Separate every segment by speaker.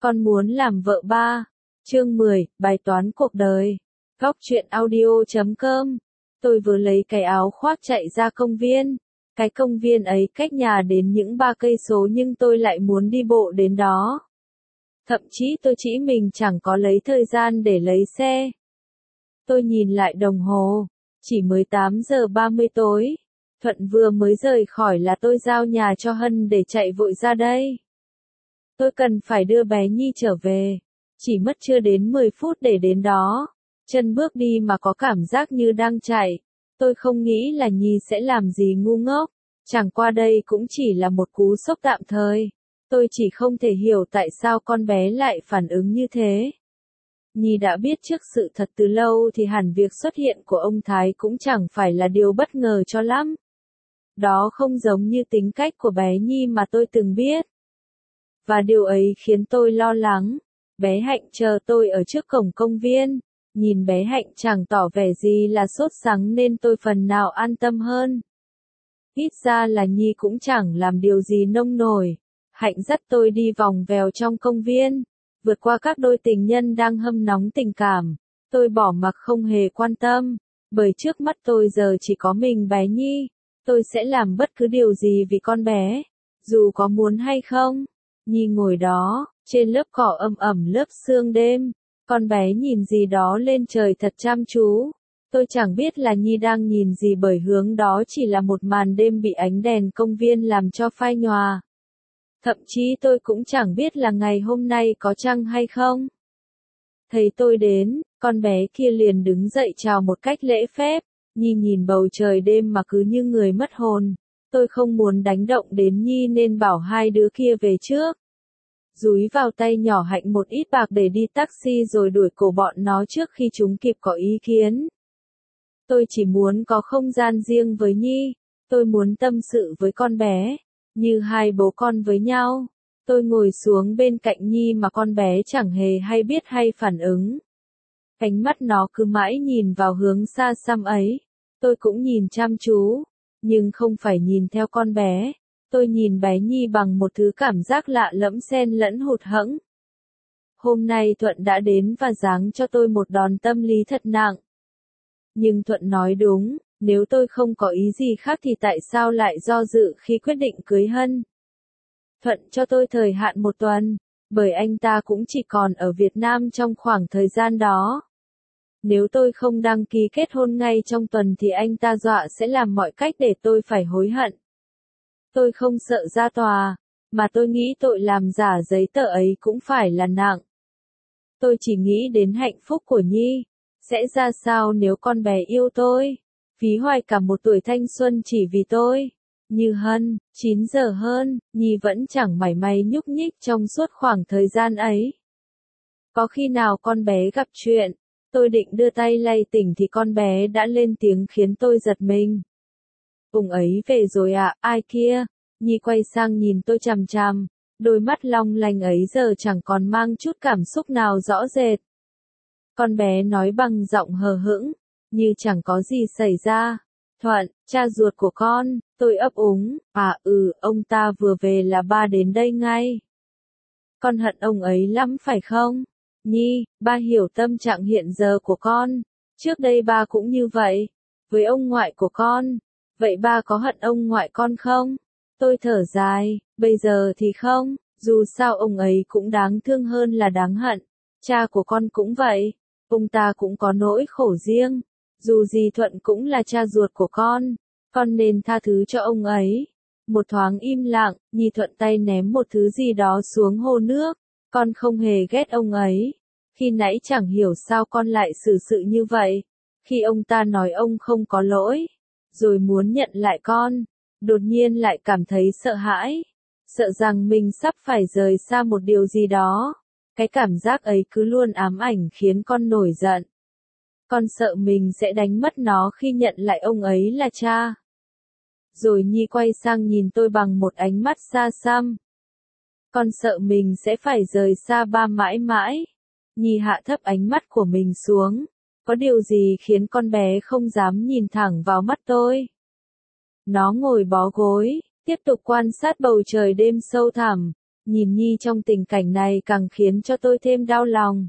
Speaker 1: Con muốn làm vợ ba. Chương 10, bài toán cuộc đời. Góc truyện audio.com. Tôi vừa lấy cái áo khoác chạy ra công viên. Cái công viên ấy cách nhà đến những 3 cây số nhưng tôi lại muốn đi bộ đến đó. Thậm chí tôi chỉ mình chẳng có lấy thời gian để lấy xe. Tôi nhìn lại đồng hồ, chỉ mới 8 giờ 30 tối. Thuận vừa mới rời khỏi là tôi giao nhà cho Hân để chạy vội ra đây. Tôi cần phải đưa bé Nhi trở về. Chỉ mất chưa đến 10 phút để đến đó. Chân bước đi mà có cảm giác như đang chạy. Tôi không nghĩ là Nhi sẽ làm gì ngu ngốc. Chẳng qua đây cũng chỉ là một cú sốc tạm thời. Tôi chỉ không thể hiểu tại sao con bé lại phản ứng như thế. Nhi đã biết trước sự thật từ lâu thì hẳn việc xuất hiện của ông Thái cũng chẳng phải là điều bất ngờ cho lắm. Đó không giống như tính cách của bé Nhi mà tôi từng biết. Và điều ấy khiến tôi lo lắng. Bé Hạnh chờ tôi ở trước cổng công viên. Nhìn bé Hạnh chẳng tỏ vẻ gì là sốt sắng nên tôi phần nào an tâm hơn. Ít ra là Nhi cũng chẳng làm điều gì nông nổi. Hạnh dắt tôi đi vòng vèo trong công viên, vượt qua các đôi tình nhân đang hâm nóng tình cảm. Tôi bỏ mặc không hề quan tâm, bởi trước mắt tôi giờ chỉ có mình bé Nhi. Tôi sẽ làm bất cứ điều gì vì con bé, dù có muốn hay không. Nhi ngồi đó, trên lớp cỏ ẩm ẩm lớp sương đêm. Con bé nhìn gì đó lên trời thật chăm chú. Tôi chẳng biết là Nhi đang nhìn gì bởi hướng đó chỉ là một màn đêm bị ánh đèn công viên làm cho phai nhòa. Thậm chí tôi cũng chẳng biết là ngày hôm nay có trăng hay không. Thấy tôi đến, con bé kia liền đứng dậy chào một cách lễ phép. Nhi nhìn bầu trời đêm mà cứ như người mất hồn. Tôi không muốn đánh động đến Nhi nên bảo hai đứa kia về trước. Dúi vào tay nhỏ Hạnh một ít bạc để đi taxi rồi đuổi cổ bọn nó trước khi chúng kịp có ý kiến. Tôi chỉ muốn có không gian riêng với Nhi. Tôi muốn tâm sự với con bé, như hai bố con với nhau. Tôi ngồi xuống bên cạnh Nhi mà con bé chẳng hề hay biết hay phản ứng. Ánh mắt nó cứ mãi nhìn vào hướng xa xăm ấy. Tôi cũng nhìn chăm chú, nhưng không phải nhìn theo con bé. Tôi nhìn bé Nhi bằng một thứ cảm giác lạ lẫm xen lẫn hụt hẫng. Hôm nay Thuận đã đến và giáng cho tôi một đòn tâm lý thật nặng. Nhưng Thuận nói đúng, nếu tôi không có ý gì khác thì tại sao lại do dự khi quyết định cưới Hân. Thuận cho tôi thời hạn 1 tuần, bởi anh ta cũng chỉ còn ở Việt Nam trong khoảng thời gian đó. Nếu tôi không đăng ký kết hôn ngay trong tuần thì anh ta dọa sẽ làm mọi cách để tôi phải hối hận. Tôi không sợ ra tòa, mà tôi nghĩ tội làm giả giấy tờ ấy cũng phải là nặng. Tôi chỉ nghĩ đến hạnh phúc của Nhi. Sẽ ra sao nếu con bé yêu tôi? Phí hoài cả một tuổi thanh xuân chỉ vì tôi. Như Hân, 9 giờ hơn, Nhi vẫn chẳng mảy may nhúc nhích trong suốt khoảng thời gian ấy. Có khi nào con bé gặp chuyện, tôi định đưa tay lay tỉnh thì con bé đã lên tiếng khiến tôi giật mình. Ông ấy về rồi ạ, ai kia? Nhi quay sang nhìn tôi chằm chằm, đôi mắt long lanh ấy giờ chẳng còn mang chút cảm xúc nào rõ rệt. Con bé nói bằng giọng hờ hững, như chẳng có gì xảy ra. Thuận, cha ruột của con, tôi ấp úng, ông ta vừa về là ba đến đây ngay. Con hận ông ấy lắm phải không? Nhi, ba hiểu tâm trạng hiện giờ của con. Trước đây ba cũng như vậy, với ông ngoại của con. Vậy ba có hận ông ngoại con không? Tôi thở dài, bây giờ thì không, dù sao ông ấy cũng đáng thương hơn là đáng hận. Cha của con cũng vậy, ông ta cũng có nỗi khổ riêng. Dù gì Thuận cũng là cha ruột của con nên tha thứ cho ông ấy. Một thoáng im lặng, Nhi thuận tay ném một thứ gì đó xuống hồ nước. Con không hề ghét ông ấy. Khi nãy chẳng hiểu sao con lại xử sự như vậy. Khi ông ta nói ông không có lỗi, rồi muốn nhận lại con, đột nhiên lại cảm thấy sợ hãi. Sợ rằng mình sắp phải rời xa một điều gì đó. Cái cảm giác ấy cứ luôn ám ảnh khiến con nổi giận. Con sợ mình sẽ đánh mất nó khi nhận lại ông ấy là cha. Rồi Nhi quay sang nhìn tôi bằng một ánh mắt xa xăm. Con sợ mình sẽ phải rời xa ba mãi mãi. Nhi hạ thấp ánh mắt của mình xuống. Có điều gì khiến con bé không dám nhìn thẳng vào mắt tôi? Nó ngồi bó gối, tiếp tục quan sát bầu trời đêm sâu thẳm. Nhìn Nhi trong tình cảnh này càng khiến cho tôi thêm đau lòng.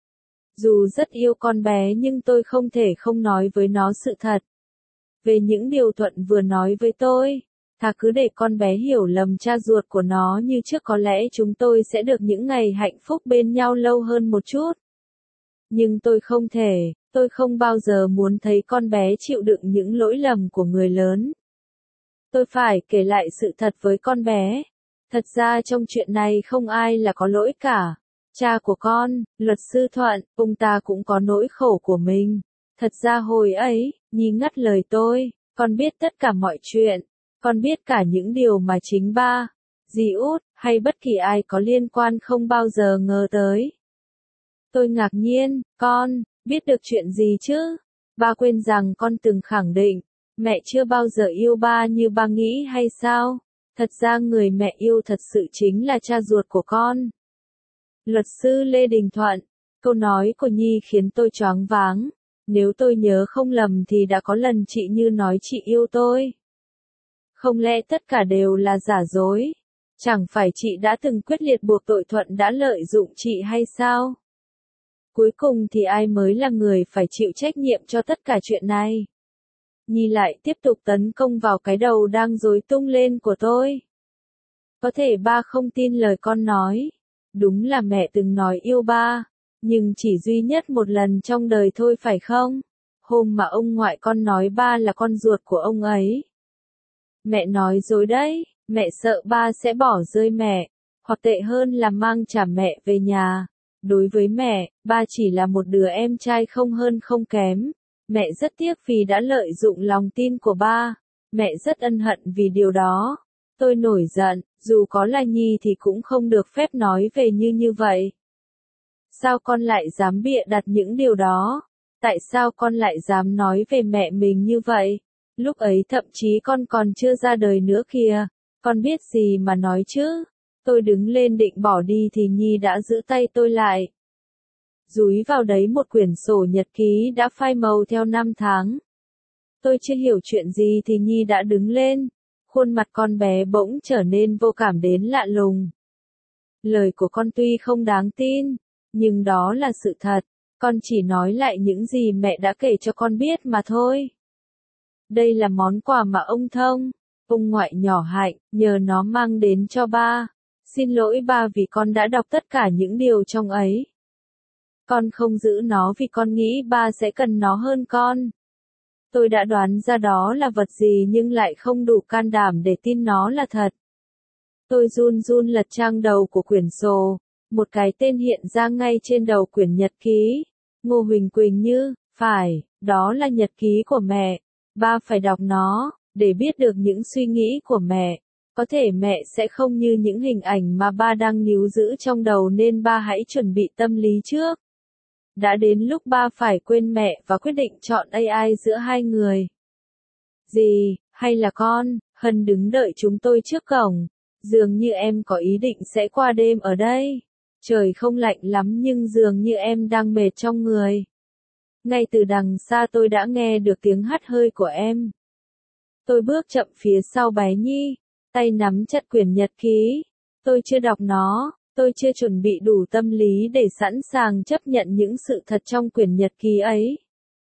Speaker 1: Dù rất yêu con bé nhưng tôi không thể không nói với nó sự thật. Về những điều Thuận vừa nói với tôi, thà cứ để con bé hiểu lầm cha ruột của nó như trước, có lẽ chúng tôi sẽ được những ngày hạnh phúc bên nhau lâu hơn một chút. Nhưng tôi không thể, tôi không bao giờ muốn thấy con bé chịu đựng những lỗi lầm của người lớn. Tôi phải kể lại sự thật với con bé. Thật ra trong chuyện này không ai là có lỗi cả. Cha của con, luật sư Thuận, ông ta cũng có nỗi khổ của mình. Thật ra hồi ấy, Nhi ngắt lời tôi, con biết tất cả mọi chuyện. Con biết cả những điều mà chính ba, dì út, hay bất kỳ ai có liên quan không bao giờ ngờ tới. Tôi ngạc nhiên, con, biết được chuyện gì chứ? Ba quên rằng con từng khẳng định, mẹ chưa bao giờ yêu ba như ba nghĩ hay sao? Thật ra người mẹ yêu thật sự chính là cha ruột của con. Luật sư Lê Đình Thuận, câu nói của Nhi khiến tôi choáng váng. Nếu tôi nhớ không lầm thì đã có lần chị Như nói chị yêu tôi. Không lẽ tất cả đều là giả dối? Chẳng phải chị đã từng quyết liệt buộc tội Thuận đã lợi dụng chị hay sao? Cuối cùng thì ai mới là người phải chịu trách nhiệm cho tất cả chuyện này? Nhi lại tiếp tục tấn công vào cái đầu đang rối tung lên của tôi. Có thể ba không tin lời con nói. Đúng là mẹ từng nói yêu ba, nhưng chỉ duy nhất một lần trong đời thôi phải không? Hôm mà ông ngoại con nói ba là con ruột của ông ấy. Mẹ nói dối đấy, mẹ sợ ba sẽ bỏ rơi mẹ, hoặc tệ hơn là mang trả mẹ về nhà. Đối với mẹ, ba chỉ là một đứa em trai không hơn không kém. Mẹ rất tiếc vì đã lợi dụng lòng tin của ba. Mẹ rất ân hận vì điều đó. Tôi nổi giận, dù có là Nhi thì cũng không được phép nói về như vậy. Sao con lại dám bịa đặt những điều đó? Tại sao con lại dám nói về mẹ mình như vậy? Lúc ấy thậm chí con còn chưa ra đời nữa kìa. Con biết gì mà nói chứ? Tôi đứng lên định bỏ đi thì Nhi đã giữ tay tôi lại. Dúi vào đấy một quyển sổ nhật ký đã phai màu theo năm tháng. Tôi chưa hiểu chuyện gì thì Nhi đã đứng lên. Khuôn mặt con bé bỗng trở nên vô cảm đến lạ lùng. Lời của con tuy không đáng tin, nhưng đó là sự thật. Con chỉ nói lại những gì mẹ đã kể cho con biết mà thôi. Đây là món quà mà ông ngoại nhỏ Hạnh, nhờ nó mang đến cho ba. Xin lỗi ba vì con đã đọc tất cả những điều trong ấy. Con không giữ nó vì con nghĩ ba sẽ cần nó hơn con. Tôi đã đoán ra đó là vật gì nhưng lại không đủ can đảm để tin nó là thật. Tôi run run lật trang đầu của quyển sổ. Một cái tên hiện ra ngay trên đầu quyển nhật ký. Ngô Huỳnh Quỳnh Như, phải, đó là nhật ký của mẹ. Ba phải đọc nó, để biết được những suy nghĩ của mẹ. Có thể mẹ sẽ không như những hình ảnh mà ba đang níu giữ trong đầu nên ba hãy chuẩn bị tâm lý trước. Đã đến lúc ba phải quên mẹ và quyết định chọn AI giữa hai người. Dì, hay là con, Hân đứng đợi chúng tôi trước cổng. Dường như em có ý định sẽ qua đêm ở đây. Trời không lạnh lắm nhưng dường như em đang mệt trong người. Ngay từ đằng xa tôi đã nghe được tiếng hắt hơi của em. Tôi bước chậm phía sau bé Nhi, tay nắm chặt quyển nhật ký. Tôi chưa đọc nó, tôi chưa chuẩn bị đủ tâm lý để sẵn sàng chấp nhận những sự thật trong quyển nhật ký ấy.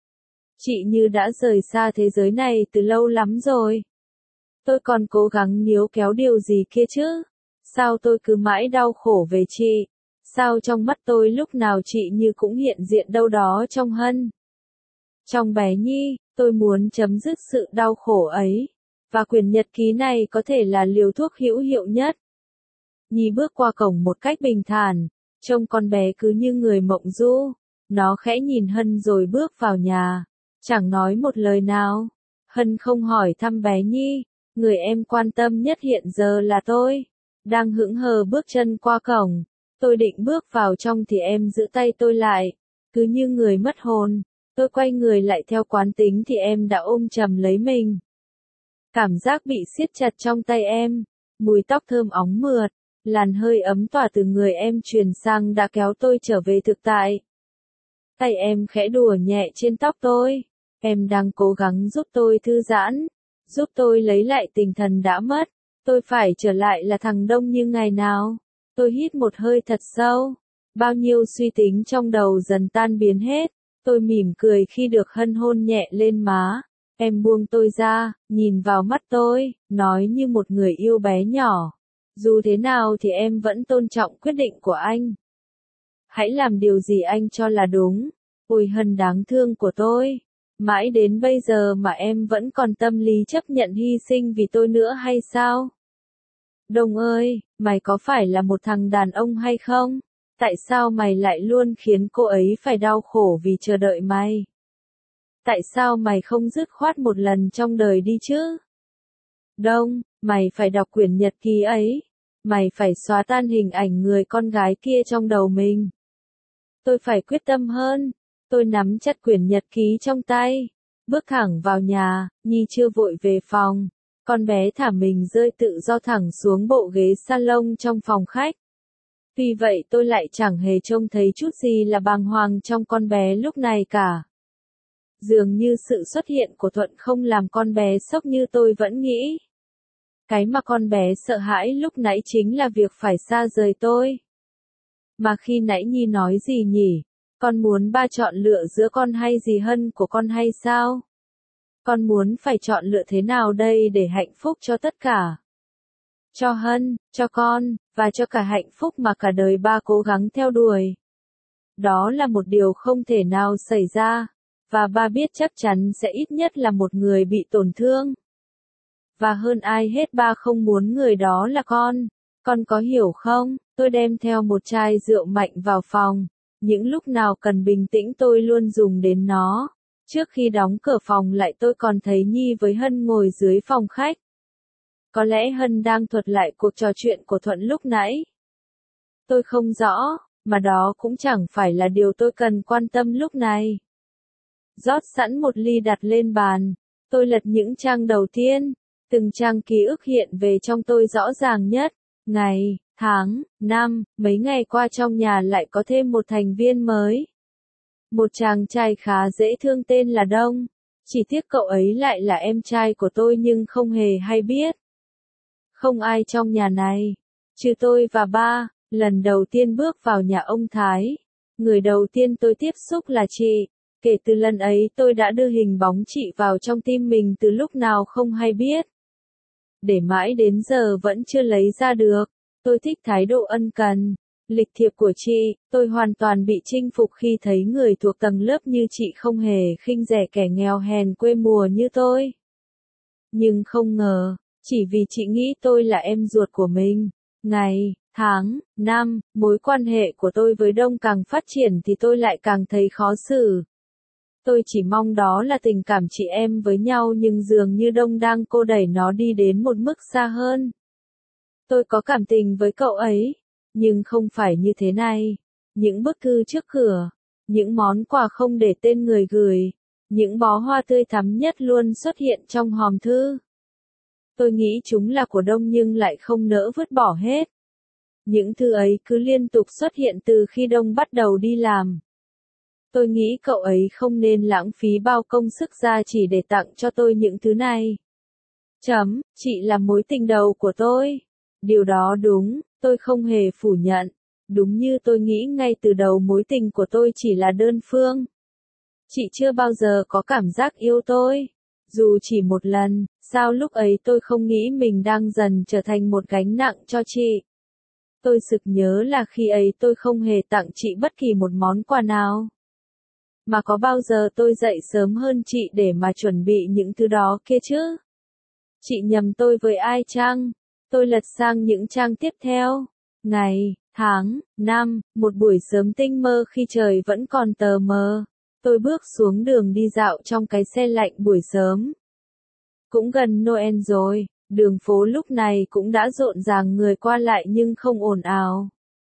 Speaker 1: Chị Như đã rời xa thế giới này từ lâu lắm rồi. Tôi còn cố gắng níu kéo điều gì kia chứ? Sao tôi cứ mãi đau khổ về chị? Sao trong mắt tôi lúc nào chị Như cũng hiện diện đâu đó trong Hân? Trong bé Nhi, tôi muốn chấm dứt sự đau khổ ấy. Và quyển nhật ký này có thể là liều thuốc hữu hiệu nhất. Nhi bước qua cổng một cách bình thản, trông con bé cứ như người mộng du. Nó khẽ nhìn Hân rồi bước vào nhà, chẳng nói một lời nào. Hân không hỏi thăm bé Nhi, người em quan tâm nhất hiện giờ là tôi. Đang hững hờ bước chân qua cổng, tôi định bước vào trong thì em giữ tay tôi lại, cứ như người mất hồn. Tôi quay người lại theo quán tính thì em đã ôm chầm lấy mình. Cảm giác bị siết chặt trong tay em, mùi tóc thơm óng mượt, làn hơi ấm tỏa từ người em truyền sang đã kéo tôi trở về thực tại. Tay em khẽ đùa nhẹ trên tóc tôi, em đang cố gắng giúp tôi thư giãn, giúp tôi lấy lại tinh thần đã mất. Tôi phải trở lại là thằng Đông như ngày nào. Tôi hít một hơi thật sâu. Bao nhiêu suy tính trong đầu dần tan biến hết. Tôi mỉm cười khi được Hân hôn nhẹ lên má. Em buông tôi ra, nhìn vào mắt tôi, nói như một người yêu bé nhỏ. Dù thế nào thì em vẫn tôn trọng quyết định của anh. Hãy làm điều gì anh cho là đúng. Ôi Hân đáng thương của tôi. Mãi đến bây giờ mà em vẫn còn tâm lý chấp nhận hy sinh vì tôi nữa hay sao? Đông ơi, mày có phải là một thằng đàn ông hay không? Tại sao mày lại luôn khiến cô ấy phải đau khổ vì chờ đợi mày? Tại sao mày không dứt khoát một lần trong đời đi chứ? Đông, mày phải đọc quyển nhật ký ấy. Mày phải xóa tan hình ảnh người con gái kia trong đầu mình. Tôi phải quyết tâm hơn. Tôi nắm chặt quyển nhật ký trong tay. Bước thẳng vào nhà, Nhi chưa vội về phòng. Con bé thả mình rơi tự do thẳng xuống bộ ghế salon trong phòng khách. Tuy vậy tôi lại chẳng hề trông thấy chút gì là bàng hoàng trong con bé lúc này cả. Dường như sự xuất hiện của Thuận không làm con bé sốc như tôi vẫn nghĩ. Cái mà con bé sợ hãi lúc nãy chính là việc phải xa rời tôi. Mà khi nãy Nhi nói gì nhỉ? Con muốn ba chọn lựa giữa con hay dì Hân của con hay sao? Con muốn phải chọn lựa thế nào đây để hạnh phúc cho tất cả? Cho Hân, cho con, và cho cả hạnh phúc mà cả đời ba cố gắng theo đuổi. Đó là một điều không thể nào xảy ra, và ba biết chắc chắn sẽ ít nhất là một người bị tổn thương. Và hơn ai hết ba không muốn người đó là con có hiểu không? Tôi đem theo một chai rượu mạnh vào phòng, những lúc nào cần bình tĩnh tôi luôn dùng đến nó. Trước khi đóng cửa phòng lại tôi còn thấy Nhi với Hân ngồi dưới phòng khách. Có lẽ Hân đang thuật lại cuộc trò chuyện của Thuận lúc nãy. Tôi không rõ, mà đó cũng chẳng phải là điều tôi cần quan tâm lúc này. Rót sẵn một ly đặt lên bàn, tôi lật những trang đầu tiên, từng trang ký ức hiện về trong tôi rõ ràng nhất. Ngày, tháng, năm, mấy ngày qua trong nhà lại có thêm một thành viên mới. Một chàng trai khá dễ thương tên là Đông. Chỉ tiếc cậu ấy lại là em trai của tôi nhưng không hề hay biết. Không ai trong nhà này, trừ tôi và ba, lần đầu tiên bước vào nhà ông Thái. Người đầu tiên tôi tiếp xúc là chị. Kể từ lần ấy tôi đã đưa hình bóng chị vào trong tim mình từ lúc nào không hay biết. Để mãi đến giờ vẫn chưa lấy ra được. Tôi thích thái độ ân cần, lịch thiệp của chị. Tôi hoàn toàn bị chinh phục khi thấy người thuộc tầng lớp như chị không hề khinh rẻ kẻ nghèo hèn quê mùa như tôi. Nhưng không ngờ, chỉ vì chị nghĩ tôi là em ruột của mình. Ngày, tháng, năm, mối quan hệ của tôi với Đông càng phát triển thì tôi lại càng thấy khó xử. Tôi chỉ mong đó là tình cảm chị em với nhau nhưng dường như Đông đang cô đẩy nó đi đến một mức xa hơn. Tôi có cảm tình với cậu ấy, nhưng không phải như thế này. Những bức thư trước cửa, những món quà không để tên người gửi, những bó hoa tươi thắm nhất luôn xuất hiện trong hòm thư. Tôi nghĩ chúng là của Đông nhưng lại không nỡ vứt bỏ hết. Những thư ấy cứ liên tục xuất hiện từ khi Đông bắt đầu đi làm. Tôi nghĩ cậu ấy không nên lãng phí bao công sức ra chỉ để tặng cho tôi những thứ này. Chị là mối tình đầu của tôi. Điều đó đúng, tôi không hề phủ nhận. Đúng như tôi nghĩ ngay từ đầu mối tình của tôi chỉ là đơn phương. Chị chưa bao giờ có cảm giác yêu tôi. Dù chỉ một lần, sao lúc ấy tôi không nghĩ mình đang dần trở thành một gánh nặng cho chị. Tôi sực nhớ là khi ấy tôi không hề tặng chị bất kỳ một món quà nào. Mà có bao giờ tôi dậy sớm hơn chị để mà chuẩn bị những thứ đó kia chứ? Chị nhầm tôi với ai chăng? Tôi lật sang những trang tiếp theo. Ngày, tháng, năm, một buổi sớm tinh mơ khi trời vẫn còn tờ mờ. Tôi bước xuống đường đi dạo trong cái xe lạnh buổi sớm. Cũng gần Noel rồi, đường phố lúc này cũng đã rộn ràng người qua lại nhưng không ồn ào.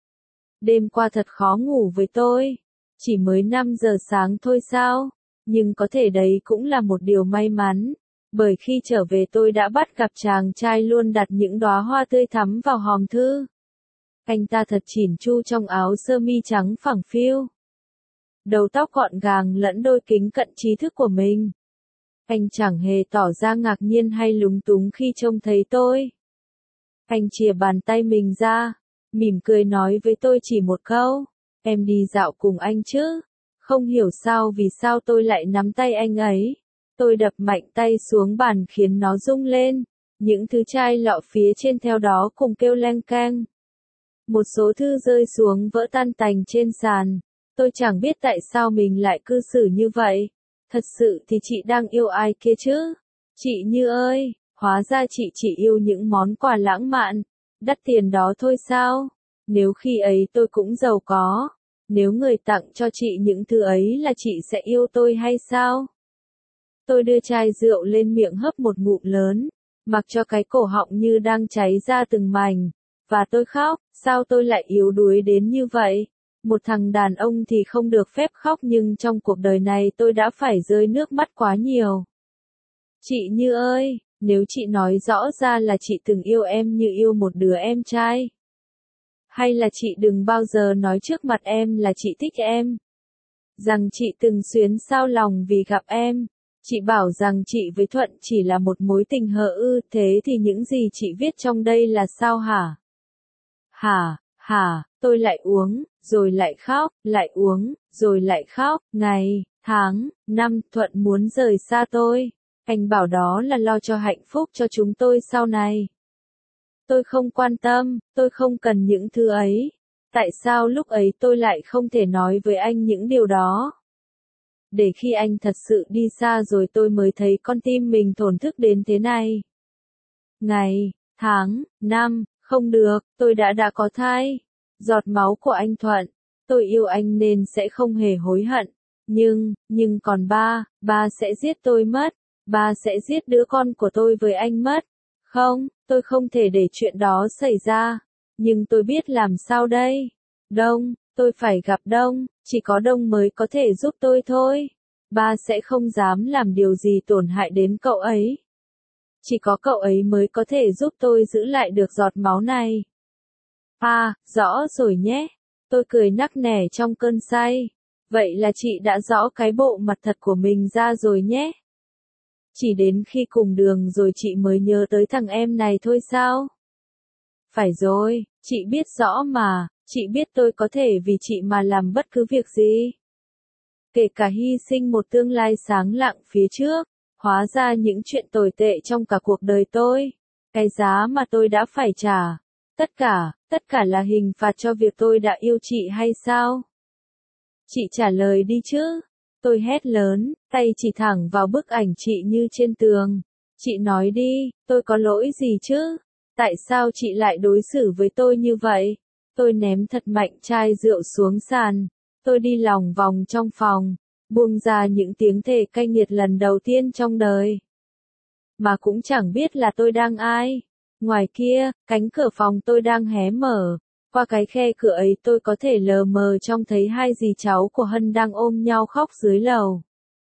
Speaker 1: Đêm qua thật khó ngủ với tôi. Chỉ mới 5 giờ sáng thôi sao? Nhưng có thể đấy cũng là một điều may mắn. Bởi khi trở về tôi đã bắt gặp chàng trai luôn đặt những đóa hoa tươi thắm vào hòm thư. Anh ta thật chỉn chu trong áo sơ mi trắng phẳng phiu. Đầu tóc gọn gàng lẫn đôi kính cận trí thức của mình. Anh chẳng hề tỏ ra ngạc nhiên hay lúng túng khi trông thấy tôi. Anh chìa bàn tay mình ra, mỉm cười nói với tôi chỉ một câu, em đi dạo cùng anh chứ. Không hiểu sao vì sao tôi lại nắm tay anh ấy. Tôi đập mạnh tay xuống bàn khiến nó rung lên. Những thứ chai lọ phía trên theo đó cùng kêu leng keng. Một số thư rơi xuống vỡ tan tành trên sàn. Tôi chẳng biết tại sao mình lại cư xử như vậy. Thật sự thì chị đang yêu ai kia chứ? Chị Như ơi, hóa ra chị chỉ yêu những món quà lãng mạn, đắt tiền đó thôi sao? Nếu khi ấy tôi cũng giàu có, nếu người tặng cho chị những thứ ấy là chị sẽ yêu tôi hay sao? Tôi đưa chai rượu lên miệng hấp một ngụm lớn, mặc cho cái cổ họng như đang cháy ra từng mảnh, và tôi khóc, sao tôi lại yếu đuối đến như vậy? Một thằng đàn ông thì không được phép khóc nhưng trong cuộc đời này tôi đã phải rơi nước mắt quá nhiều. Chị Như ơi, nếu chị nói rõ ra là chị từng yêu em như yêu một đứa em trai. Hay là chị đừng bao giờ nói trước mặt em là chị thích em. Rằng chị từng xuyến xao lòng vì gặp em. Chị bảo rằng chị với Thuận chỉ là một mối tình hờ ư, thế thì những gì chị viết trong đây là sao hả? Hả, tôi lại uống, rồi lại khóc, lại uống, rồi lại khóc, ngày, tháng, năm, Thuận muốn rời xa tôi. Anh bảo đó là lo cho hạnh phúc cho chúng tôi sau này. Tôi không quan tâm, tôi không cần những thứ ấy. Tại sao lúc ấy tôi lại không thể nói với anh những điều đó? Để khi anh thật sự đi xa rồi tôi mới thấy con tim mình thổn thức đến thế này. Ngày, tháng, năm, không được, tôi đã có thai. Giọt máu của anh Thuận. Tôi yêu anh nên sẽ không hề hối hận. Nhưng còn ba sẽ giết tôi mất. Ba sẽ giết đứa con của tôi với anh mất. Không, tôi không thể để chuyện đó xảy ra. Nhưng tôi biết làm sao đây. Đông, tôi phải gặp Đông, chỉ có Đông mới có thể giúp tôi thôi. Ba sẽ không dám làm điều gì tổn hại đến cậu ấy. Chỉ có cậu ấy mới có thể giúp tôi giữ lại được giọt máu này. Rõ rồi nhé. Tôi cười nắc nẻ trong cơn say. Vậy là chị đã rõ cái bộ mặt thật của mình ra rồi nhé. Chỉ đến khi cùng đường rồi chị mới nhớ tới thằng em này thôi sao? Phải rồi, chị biết rõ mà, chị biết tôi có thể vì chị mà làm bất cứ việc gì. Kể cả hy sinh một tương lai sáng lạng phía trước, hóa ra những chuyện tồi tệ trong cả cuộc đời tôi. Cái giá mà tôi đã phải trả. Tất cả là hình phạt cho việc tôi đã yêu chị hay sao? Chị trả lời đi chứ. Tôi hét lớn, tay chỉ thẳng vào bức ảnh chị Như trên tường. Chị nói đi, tôi có lỗi gì chứ? Tại sao chị lại đối xử với tôi như vậy? Tôi ném thật mạnh chai rượu xuống sàn. Tôi đi lòng vòng trong phòng, buông ra những tiếng thề cay nghiệt lần đầu tiên trong đời. Mà cũng chẳng biết là tôi đang ai. Ngoài kia, cánh cửa phòng tôi đang hé mở. Qua cái khe cửa ấy tôi có thể lờ mờ trông thấy hai dì cháu của Hân đang ôm nhau khóc dưới lầu.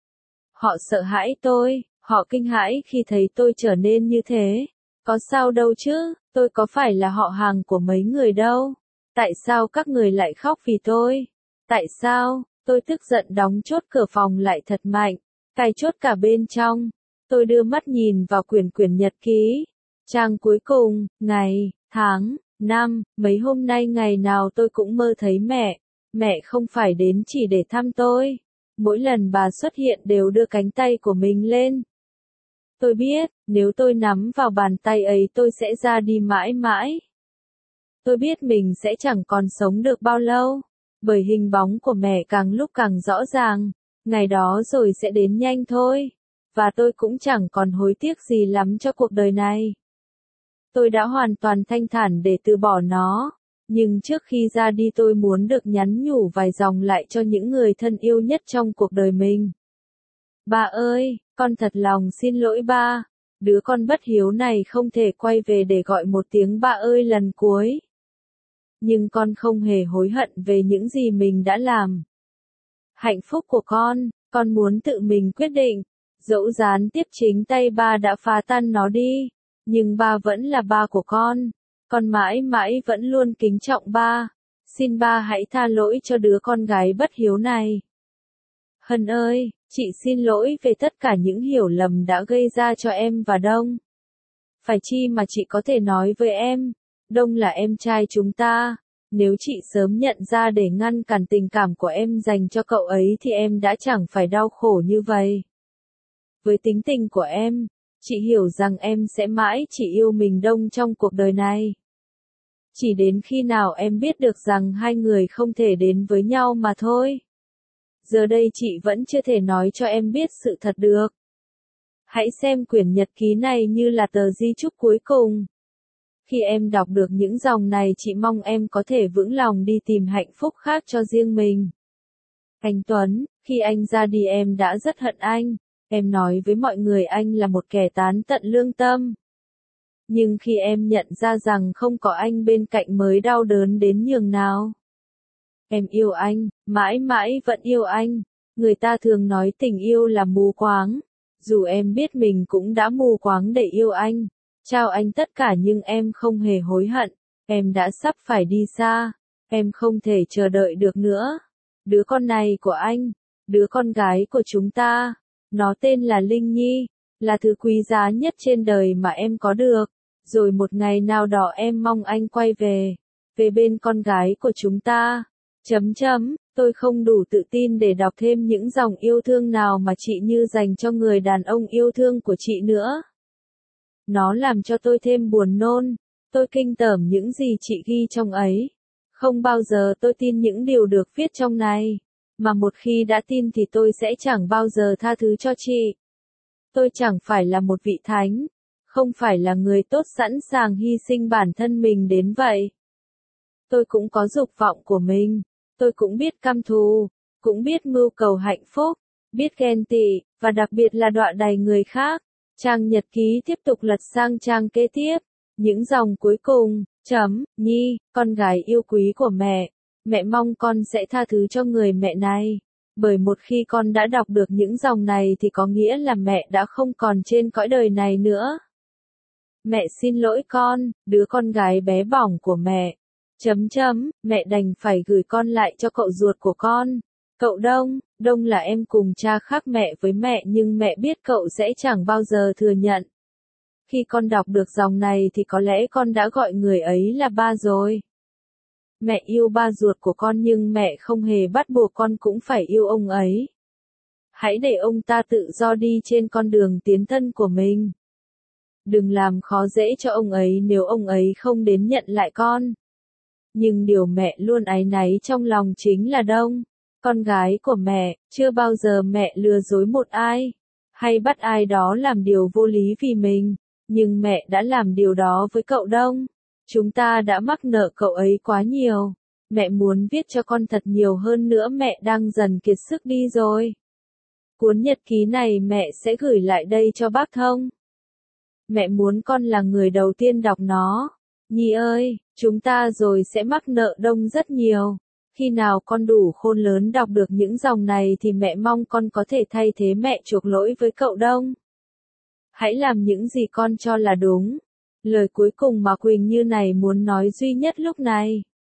Speaker 1: Họ sợ hãi tôi, họ kinh hãi khi thấy tôi trở nên như thế. Có sao đâu chứ, tôi có phải là họ hàng của mấy người đâu. Tại sao các người lại khóc vì tôi? Tại sao? Tôi tức giận đóng chốt cửa phòng lại thật mạnh, cài chốt cả bên trong. Tôi đưa mắt nhìn vào quyển nhật ký. Trang cuối cùng, ngày, tháng, năm, mấy hôm nay ngày nào tôi cũng mơ thấy mẹ. Mẹ không phải đến chỉ để thăm tôi. Mỗi lần bà xuất hiện đều đưa cánh tay của mình lên. Tôi biết, nếu tôi nắm vào bàn tay ấy tôi sẽ ra đi mãi mãi. Tôi biết mình sẽ chẳng còn sống được bao lâu. Bởi hình bóng của mẹ càng lúc càng rõ ràng. Ngày đó rồi sẽ đến nhanh thôi. Và tôi cũng chẳng còn hối tiếc gì lắm cho cuộc đời này. Tôi đã hoàn toàn thanh thản để từ bỏ nó. Nhưng trước khi ra đi tôi muốn được nhắn nhủ vài dòng lại cho những người thân yêu nhất trong cuộc đời mình. Ba ơi, con thật lòng xin lỗi ba. Đứa con bất hiếu này không thể quay về để gọi một tiếng ba ơi lần cuối. Nhưng con không hề hối hận về những gì mình đã làm. Hạnh phúc của con muốn tự mình quyết định. Dẫu gián tiếp chính tay ba đã phá tan nó đi. Nhưng ba vẫn là ba của con mãi mãi vẫn luôn kính trọng ba. Xin ba hãy tha lỗi cho đứa con gái bất hiếu này. Hân ơi, chị xin lỗi về tất cả những hiểu lầm đã gây ra cho em và Đông. Phải chi mà chị có thể nói với em, Đông là em trai chúng ta. Nếu chị sớm nhận ra để ngăn cản tình cảm của em dành cho cậu ấy thì em đã chẳng phải đau khổ như vậy. Với tính tình của em, chị hiểu rằng em sẽ mãi chỉ yêu mình Đông trong cuộc đời này. Chỉ đến khi nào em biết được rằng hai người không thể đến với nhau mà thôi. Giờ đây chị vẫn chưa thể nói cho em biết sự thật được. Hãy xem quyển nhật ký này như là tờ di chúc cuối cùng. Khi em đọc được những dòng này chị mong em có thể vững lòng đi tìm hạnh phúc khác cho riêng mình. Anh Tuấn, khi anh ra đi em đã rất hận anh. Em nói với mọi người anh là một kẻ tán tận lương tâm. Nhưng khi em nhận ra rằng không có anh bên cạnh mới đau đớn đến nhường nào. Em yêu anh, mãi mãi vẫn yêu anh. Người ta thường nói tình yêu là mù quáng. Dù em biết mình cũng đã mù quáng để yêu anh. Trao anh tất cả nhưng em không hề hối hận. Em đã sắp phải đi xa. Em không thể chờ đợi được nữa. Đứa con này của anh, đứa con gái của chúng ta, nó tên là Linh Nhi, là thứ quý giá nhất trên đời mà em có được. Rồi một ngày nào đó em mong anh quay về bên con gái của chúng ta. Tôi không đủ tự tin để đọc thêm những dòng yêu thương nào mà chị Như dành cho người đàn ông yêu thương của chị nữa. Nó làm cho tôi thêm buồn nôn. Tôi kinh tởm những gì chị ghi trong ấy. Không bao giờ tôi tin những điều được viết trong này. Mà một khi đã tin thì tôi sẽ chẳng bao giờ tha thứ cho chị. Tôi chẳng phải là một vị thánh. Không phải là người tốt sẵn sàng hy sinh bản thân mình đến vậy. Tôi cũng có dục vọng của mình. Tôi cũng biết căm thù. Cũng biết mưu cầu hạnh phúc. Biết ghen tị. Và đặc biệt là đọa đầy người khác. Trang nhật ký tiếp tục lật sang trang kế tiếp. Những dòng cuối cùng. Nhi, con gái yêu quý của mẹ. Mẹ mong con sẽ tha thứ cho người mẹ này. Bởi một khi con đã đọc được những dòng này thì có nghĩa là mẹ đã không còn trên cõi đời này nữa. Mẹ xin lỗi con, đứa con gái bé bỏng của mẹ. Mẹ đành phải gửi con lại cho cậu ruột của con. Cậu Đông là em cùng cha khác mẹ với mẹ nhưng mẹ biết cậu sẽ chẳng bao giờ thừa nhận. Khi con đọc được dòng này thì có lẽ con đã gọi người ấy là ba rồi. Mẹ yêu ba ruột của con nhưng mẹ không hề bắt buộc con cũng phải yêu ông ấy. Hãy để ông ta tự do đi trên con đường tiến thân của mình. Đừng làm khó dễ cho ông ấy nếu ông ấy không đến nhận lại con. Nhưng điều mẹ luôn áy náy trong lòng chính là Đông, con gái của mẹ. Chưa bao giờ mẹ lừa dối một ai, hay bắt ai đó làm điều vô lý vì mình. Nhưng mẹ đã làm điều đó với cậu Đông. Chúng ta đã mắc nợ cậu ấy quá nhiều. Mẹ muốn viết cho con thật nhiều hơn nữa, mẹ đang dần kiệt sức đi rồi. Cuốn nhật ký này mẹ sẽ gửi lại đây cho bác Thông. Mẹ muốn con là người đầu tiên đọc nó. Nhi ơi, chúng ta rồi sẽ mắc nợ Đông rất nhiều. Khi nào con đủ khôn lớn đọc được những dòng này thì mẹ mong con có thể thay thế mẹ chuộc lỗi với cậu Đông. Hãy làm những gì con cho là đúng. Lời cuối cùng mà Quỳnh Như này muốn nói duy nhất lúc này.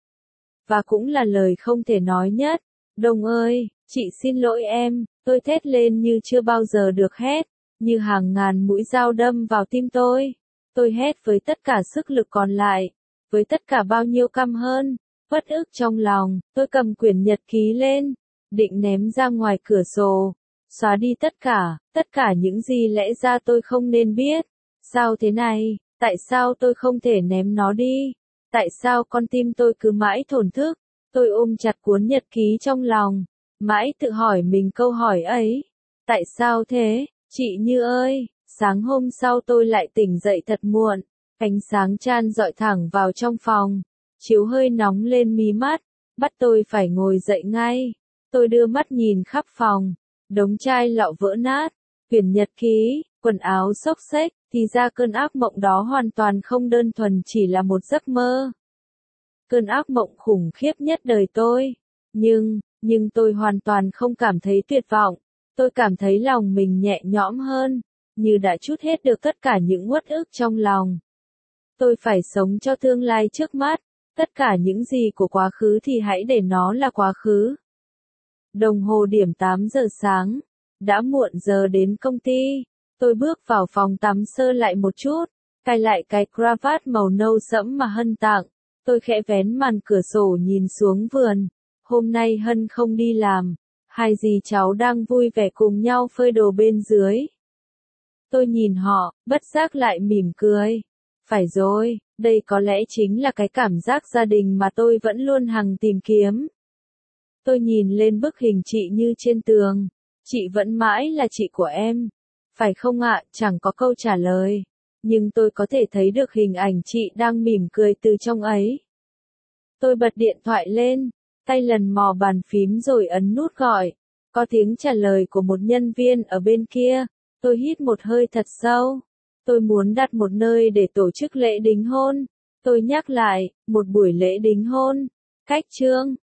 Speaker 1: Và cũng là lời không thể nói nhất. Đông ơi, chị xin lỗi em. Tôi thét lên như chưa bao giờ được hét. Như hàng ngàn mũi dao đâm vào tim tôi. Tôi hét với tất cả sức lực còn lại. Với tất cả bao nhiêu căm hơn, uất ức trong lòng. Tôi cầm quyển nhật ký lên. Định ném ra ngoài cửa sổ. Xóa đi tất cả những gì lẽ ra tôi không nên biết. Sao thế này? Tại sao tôi không thể ném nó đi? Tại sao con tim tôi cứ mãi thổn thức? Tôi ôm chặt cuốn nhật ký trong lòng. Mãi tự hỏi mình câu hỏi ấy. Tại sao thế? Chị Như ơi, sáng hôm sau tôi lại tỉnh dậy thật muộn. Ánh sáng chan rọi thẳng vào trong phòng. Chiếu hơi nóng lên mí mắt. Bắt tôi phải ngồi dậy ngay. Tôi đưa mắt nhìn khắp phòng. Đống chai lọ vỡ nát. Quyển nhật ký, quần áo xốc xếch. Thì ra cơn ác mộng đó hoàn toàn không đơn thuần chỉ là một giấc mơ. Cơn ác mộng khủng khiếp nhất đời tôi. Nhưng tôi hoàn toàn không cảm thấy tuyệt vọng. Tôi cảm thấy lòng mình nhẹ nhõm hơn. Như đã trút hết được tất cả những uất ức trong lòng. Tôi phải sống cho tương lai trước mắt. Tất cả những gì của quá khứ thì hãy để nó là quá khứ. Đồng hồ điểm 8 giờ sáng. Đã muộn giờ đến công ty. Tôi bước vào phòng tắm sơ lại một chút. cài lại cái cravat màu nâu sẫm mà Hân tặng. Tôi khẽ vén màn cửa sổ nhìn xuống vườn. Hôm nay Hân không đi làm. Hai dì cháu đang vui vẻ cùng nhau phơi đồ bên dưới. Tôi nhìn họ, bất giác lại mỉm cười. Phải rồi, đây có lẽ chính là cái cảm giác gia đình mà tôi vẫn luôn hằng tìm kiếm. Tôi nhìn lên bức hình chị Như trên tường. Chị vẫn mãi là chị của em. Phải không ạ? Chẳng có câu trả lời. Nhưng tôi có thể thấy được hình ảnh chị đang mỉm cười từ trong ấy. Tôi bật điện thoại lên, tay lần mò bàn phím rồi ấn nút gọi. Có tiếng trả lời của một nhân viên ở bên kia. Tôi hít một hơi thật sâu. Tôi muốn đặt một nơi để tổ chức lễ đính hôn. Tôi nhắc lại, một buổi lễ đính hôn. Cách Trương.